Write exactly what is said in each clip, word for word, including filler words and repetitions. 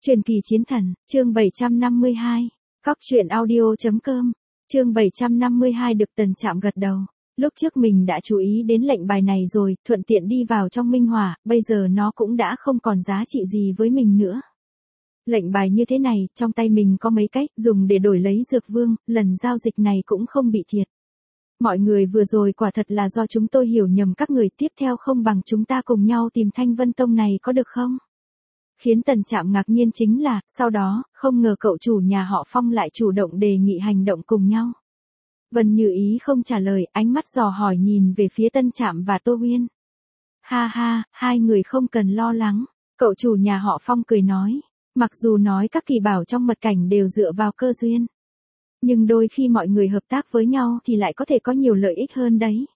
Truyền kỳ chiến thần, chương bảy trăm năm mươi hai. Cóc truyện audio.com. Chương bảy trăm năm mươi hai được Tần Trạm gật đầu. Lúc trước mình đã chú ý đến lệnh bài này rồi, thuận tiện đi vào trong minh hỏa, bây giờ nó cũng đã không còn giá trị gì với mình nữa. Lệnh bài như thế này, trong tay mình có mấy cách, dùng để đổi lấy dược vương, lần giao dịch này cũng không bị thiệt. Mọi người vừa rồi quả thật là do chúng tôi hiểu nhầm các người, tiếp theo không bằng chúng ta cùng nhau tìm Thanh Vân Tông này có được không? Khiến Tần Trạm ngạc nhiên chính là, sau đó, không ngờ cậu chủ nhà họ Phong lại chủ động đề nghị hành động cùng nhau. Vân Như Ý không trả lời, ánh mắt dò hỏi nhìn về phía Tân Trạm và Tô Uyên. Ha ha, hai người không cần lo lắng, cậu chủ nhà họ Phong cười nói. Mặc dù nói các kỳ bảo trong mật cảnh đều dựa vào cơ duyên, nhưng đôi khi mọi người hợp tác với nhau thì lại có thể có nhiều lợi ích hơn đấy.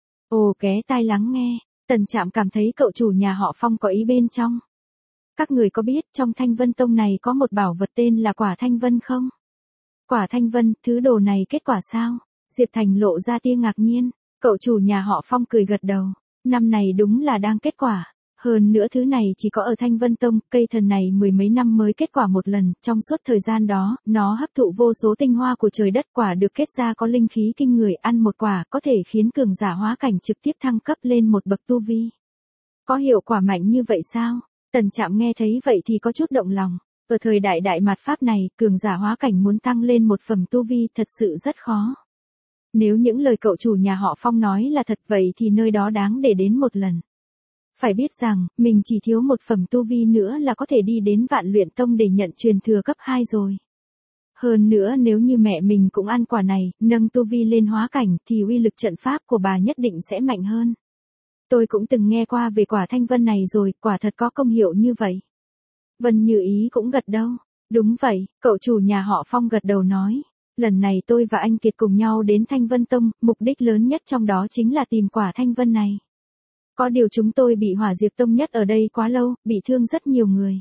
Ồ, ké tai lắng nghe, Tần Trạm cảm thấy cậu chủ nhà họ Phong có ý bên trong. Các người có biết trong Thanh Vân Tông này có một bảo vật tên là quả Thanh Vân không? Quả Thanh Vân, thứ đồ này kết quả sao? Diệp Thành lộ ra tia ngạc nhiên, cậu chủ nhà họ Phong cười gật đầu. Năm này đúng là đang kết quả. Hơn nữa thứ này chỉ có ở Thanh Vân Tông, cây thần này mười mấy năm mới kết quả một lần, trong suốt thời gian đó, nó hấp thụ vô số tinh hoa của trời đất, quả được kết ra có linh khí kinh người, ăn một quả có thể khiến cường giả hóa cảnh trực tiếp thăng cấp lên một bậc tu vi. Có hiệu quả mạnh như vậy sao? Tần Trạm nghe thấy vậy thì có chút động lòng, ở thời đại đại mạt Pháp này, cường giả hóa cảnh muốn tăng lên một phẩm tu vi thật sự rất khó. Nếu những lời cậu chủ nhà họ Phong nói là thật vậy thì nơi đó đáng để đến một lần. Phải biết rằng, mình chỉ thiếu một phẩm tu vi nữa là có thể đi đến Vạn Luyện Tông để nhận truyền thừa cấp hai rồi. Hơn nữa nếu như mẹ mình cũng ăn quả này, nâng tu vi lên hóa cảnh thì uy lực trận pháp của bà nhất định sẽ mạnh hơn. Tôi cũng từng nghe qua về quả Thanh Vân này rồi, quả thật có công hiệu như vậy. Vân Như Ý cũng gật đầu. Đúng vậy, cậu chủ nhà họ Phong gật đầu nói. Lần này tôi và anh Kiệt cùng nhau đến Thanh Vân Tông, mục đích lớn nhất trong đó chính là tìm quả Thanh Vân này. Có điều chúng tôi bị hỏa diệt tông nhất ở đây quá lâu, bị thương rất nhiều người.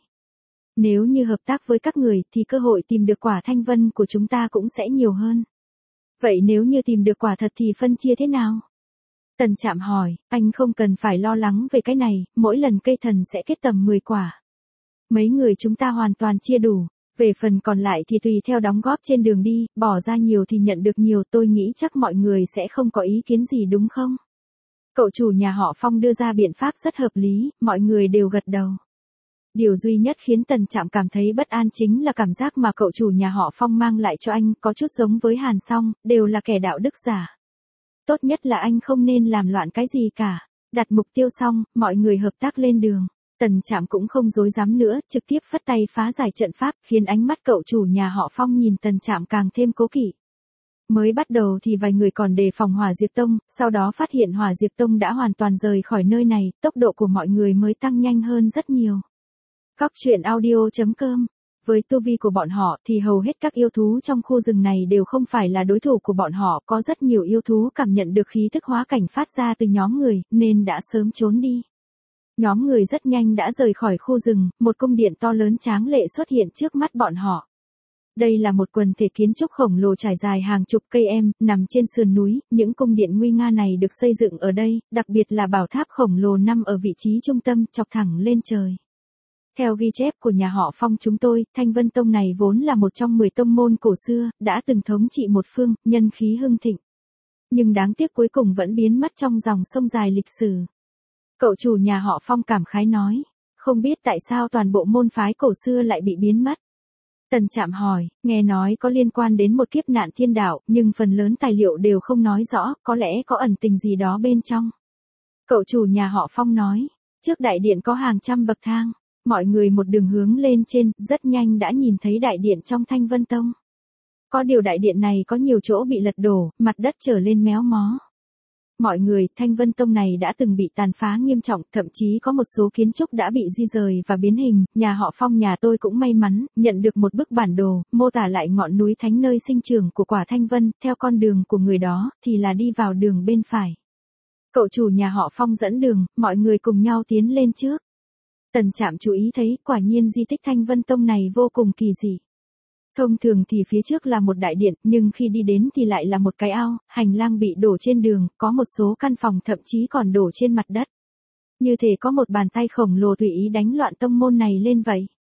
Nếu như hợp tác với các người thì cơ hội tìm được quả Thanh Vân của chúng ta cũng sẽ nhiều hơn. Vậy nếu như tìm được quả thật thì phân chia thế nào? Tần Trạm hỏi, anh không cần phải lo lắng về cái này, mỗi lần cây thần sẽ kết tầm mười quả. Mấy người chúng ta hoàn toàn chia đủ, về phần còn lại thì tùy theo đóng góp trên đường đi, bỏ ra nhiều thì nhận được nhiều, tôi nghĩ chắc mọi người sẽ không có ý kiến gì đúng không? Cậu chủ nhà họ Phong đưa ra biện pháp rất hợp lý, mọi người đều gật đầu. Điều duy nhất khiến Tần Trạm cảm thấy bất an chính là cảm giác mà cậu chủ nhà họ Phong mang lại cho anh, có chút giống với Hàn Song, đều là kẻ đạo đức giả. Tốt nhất là anh không nên làm loạn cái gì cả. Đặt mục tiêu xong, mọi người hợp tác lên đường. Tần Trạm cũng không dối dám nữa, trực tiếp phất tay phá giải trận pháp, khiến ánh mắt cậu chủ nhà họ Phong nhìn Tần Trạm càng thêm cố kỵ. Mới bắt đầu thì vài người còn đề phòng Hỏa Diệt Tông, sau đó phát hiện Hỏa Diệt Tông đã hoàn toàn rời khỏi nơi này, tốc độ của mọi người mới tăng nhanh hơn rất nhiều. Cóc truyện audio.com. Với tu vi của bọn họ thì hầu hết các yêu thú trong khu rừng này đều không phải là đối thủ của bọn họ, có rất nhiều yêu thú cảm nhận được khí thức hóa cảnh phát ra từ nhóm người, nên đã sớm trốn đi. Nhóm người rất nhanh đã rời khỏi khu rừng, một cung điện to lớn tráng lệ xuất hiện trước mắt bọn họ. Đây là một quần thể kiến trúc khổng lồ trải dài hàng chục cây em, nằm trên sườn núi, những cung điện nguy nga này được xây dựng ở đây, đặc biệt là bảo tháp khổng lồ nằm ở vị trí trung tâm, chọc thẳng lên trời. Theo ghi chép của nhà họ Phong chúng tôi, Thanh Vân Tông này vốn là một trong mười tông môn cổ xưa, đã từng thống trị một phương, nhân khí hưng thịnh. Nhưng đáng tiếc cuối cùng vẫn biến mất trong dòng sông dài lịch sử. Cậu chủ nhà họ Phong cảm khái nói, không biết tại sao toàn bộ môn phái cổ xưa lại bị biến mất. Tần Trạm hỏi, nghe nói có liên quan đến một kiếp nạn thiên đạo, nhưng phần lớn tài liệu đều không nói rõ, có lẽ có ẩn tình gì đó bên trong. Cậu chủ nhà họ Phong nói, trước đại điện có hàng trăm bậc thang, mọi người một đường hướng lên trên, rất nhanh đã nhìn thấy đại điện trong Thanh Vân Tông. Có điều đại điện này có nhiều chỗ bị lật đổ, mặt đất trở lên méo mó. Mọi người, Thanh Vân Tông này đã từng bị tàn phá nghiêm trọng, thậm chí có một số kiến trúc đã bị di rời và biến hình, nhà họ Phong nhà tôi cũng may mắn, nhận được một bức bản đồ, mô tả lại ngọn núi thánh nơi sinh trưởng của quả Thanh Vân, theo con đường của người đó, thì là đi vào đường bên phải. Cậu chủ nhà họ Phong dẫn đường, mọi người cùng nhau tiến lên trước. Tần Trạm chú ý thấy, quả nhiên di tích Thanh Vân Tông này vô cùng kỳ dị. Thông thường thì phía trước là một đại điện, nhưng khi đi đến thì lại là một cái ao, hành lang bị đổ trên đường, có một số căn phòng thậm chí còn đổ trên mặt đất. Như thể có một bàn tay khổng lồ tùy ý đánh loạn tông môn này lên vậy.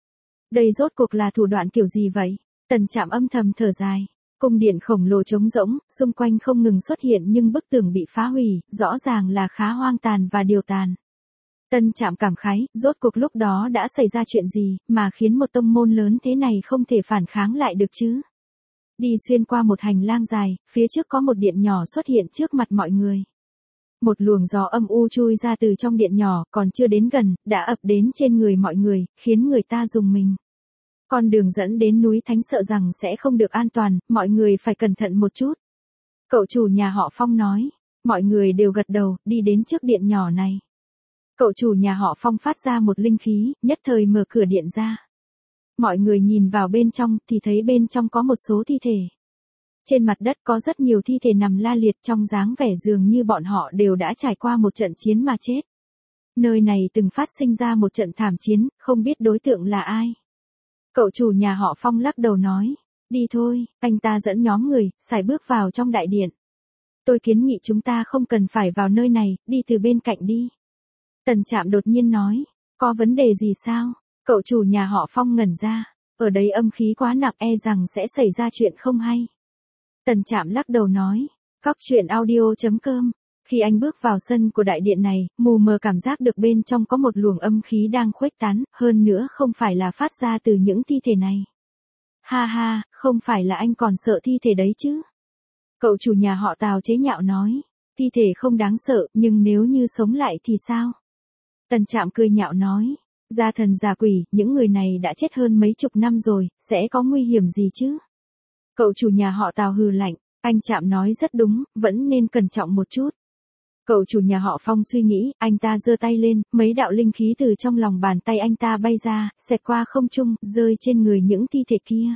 Đây rốt cuộc là thủ đoạn kiểu gì vậy? Tần Trạm âm thầm thở dài. Cung điện khổng lồ trống rỗng, xung quanh không ngừng xuất hiện nhưng bức tường bị phá hủy, rõ ràng là khá hoang tàn và điều tàn. Tần Trạm cảm khái, rốt cuộc lúc đó đã xảy ra chuyện gì, mà khiến một tông môn lớn thế này không thể phản kháng lại được chứ? Đi xuyên qua một hành lang dài, phía trước có một điện nhỏ xuất hiện trước mặt mọi người. Một luồng gió âm u chui ra từ trong điện nhỏ, còn chưa đến gần, đã ập đến trên người mọi người, khiến người ta rùng mình. Con đường dẫn đến núi Thánh sợ rằng sẽ không được an toàn, mọi người phải cẩn thận một chút. Cậu chủ nhà họ Phong nói. Mọi người đều gật đầu, đi đến trước điện nhỏ này. Cậu chủ nhà họ Phong phát ra một linh khí, nhất thời mở cửa điện ra. Mọi người nhìn vào bên trong thì thấy bên trong có một số thi thể. Trên mặt đất có rất nhiều thi thể nằm la liệt trong dáng vẻ dường như bọn họ đều đã trải qua một trận chiến mà chết. Nơi này từng phát sinh ra một trận thảm chiến, không biết đối tượng là ai. Cậu chủ nhà họ Phong lắc đầu nói, đi thôi, anh ta dẫn nhóm người, sải bước vào trong đại điện. Tôi kiến nghị chúng ta không cần phải vào nơi này, đi từ bên cạnh đi. Tần Trạm đột nhiên nói, có vấn đề gì sao? Cậu chủ nhà họ Phong ngẩn ra, ở đây âm khí quá nặng e rằng sẽ xảy ra chuyện không hay. Tần Trạm lắc đầu nói, cóc truyện audio chấm com. Khi anh bước vào sân của đại điện này, mù mờ cảm giác được bên trong có một luồng âm khí đang khuếch tán, hơn nữa không phải là phát ra từ những thi thể này. Ha ha, không phải là anh còn sợ thi thể đấy chứ? Cậu chủ nhà họ Tào chế nhạo nói, thi thể không đáng sợ, nhưng nếu như sống lại thì sao? Tần Trạm cười nhạo nói, gia thần già quỷ, những người này đã chết hơn mấy chục năm rồi, sẽ có nguy hiểm gì chứ? Cậu chủ nhà họ Tào hừ lạnh, anh Trạm nói rất đúng, vẫn nên cẩn trọng một chút. Cậu chủ nhà họ Phong suy nghĩ, anh ta giơ tay lên, mấy đạo linh khí từ trong lòng bàn tay anh ta bay ra, xẹt qua không trung, rơi trên người những thi thể kia.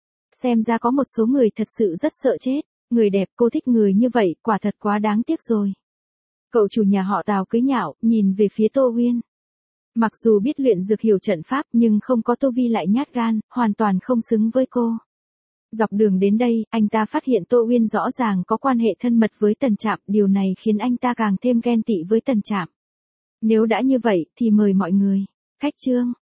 Xem ra có một số người thật sự rất sợ chết, người đẹp cô thích người như vậy, quả thật quá đáng tiếc rồi. Cậu chủ nhà họ Tào cưới nhạo, nhìn về phía Tô Uyên. Mặc dù biết luyện dược hiểu trận pháp nhưng không có Tô Vi lại nhát gan, hoàn toàn không xứng với cô. Dọc đường đến đây, anh ta phát hiện Tô Uyên rõ ràng có quan hệ thân mật với Tần Trạm, điều này khiến anh ta càng thêm ghen tị với Tần Trạm. Nếu đã như vậy, thì mời mọi người. Khách chương.